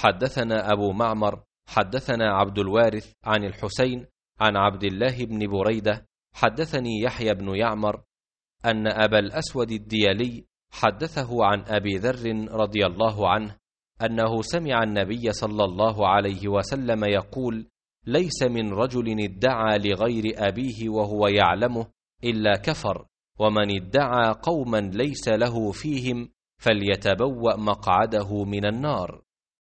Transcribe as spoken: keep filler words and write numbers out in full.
حدثنا أبو معمر حدثنا عبد الوارث عن الحسين عن عبد الله بن بريدة حدثني يحيى بن يعمر أن أبا الأسود الديالي حدثه عن أبي ذر رضي الله عنه أنه سمع النبي صلى الله عليه وسلم يقول: ليس من رجل ادعى لغير أبيه وهو يعلمه إلا كفر، ومن ادعى قوما ليس له فيهم فليتبوأ مقعده من النار.